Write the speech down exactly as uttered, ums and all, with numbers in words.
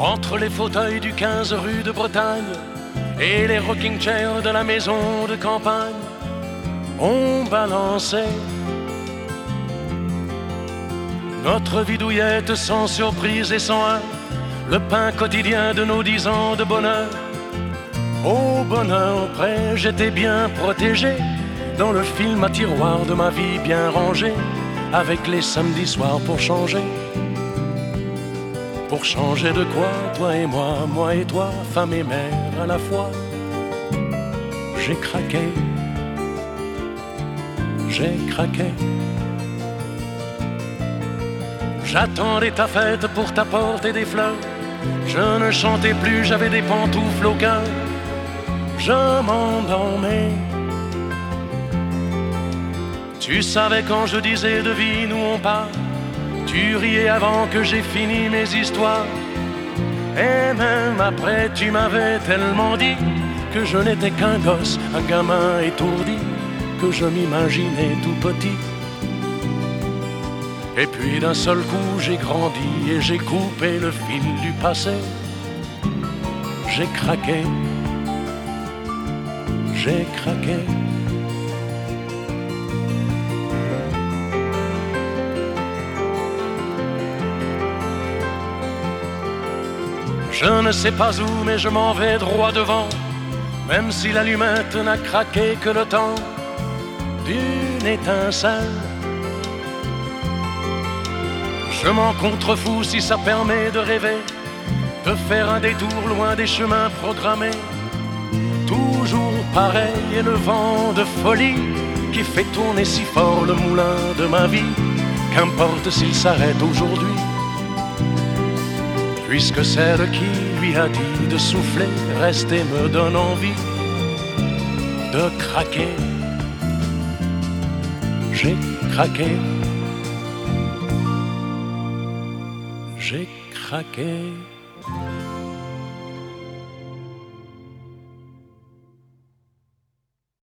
Entre les fauteuils du quinze rue de Bretagne et les rocking chairs de la maison de campagne, on balançait notre vie douillette sans surprise et sans un, le pain quotidien de nos dix ans de bonheur. Au bonheur près, j'étais bien protégé dans le film à tiroir de ma vie bien rangé, avec les samedis soirs pour changer. Pour changer de quoi, toi et moi, moi et toi, femme et mère à la fois. J'ai craqué, j'ai craqué. J'attendais ta fête pour t'apporter des fleurs. Je ne chantais plus, j'avais des pantoufles au cœur. Je m'endormais. Tu savais quand je disais devine où on part. Tu riais avant que j'ai fini mes histoires. Et même après tu m'avais tellement dit que je n'étais qu'un gosse, un gamin étourdi, que je m'imaginais tout petit. Et puis d'un seul coup j'ai grandi et j'ai coupé le fil du passé. J'ai craqué, j'ai craqué. Je ne sais pas où, mais je m'en vais droit devant, même si l'allumette n'a craqué que le temps d'une étincelle. Je m'en contrefous si ça permet de rêver, de faire un détour loin des chemins programmés. Toujours pareil et le vent de folie qui fait tourner si fort le moulin de ma vie. Qu'importe s'il s'arrête aujourd'hui, puisque celle qui lui a dit de souffler reste et me donne envie de craquer. J'ai craqué, j'ai craqué.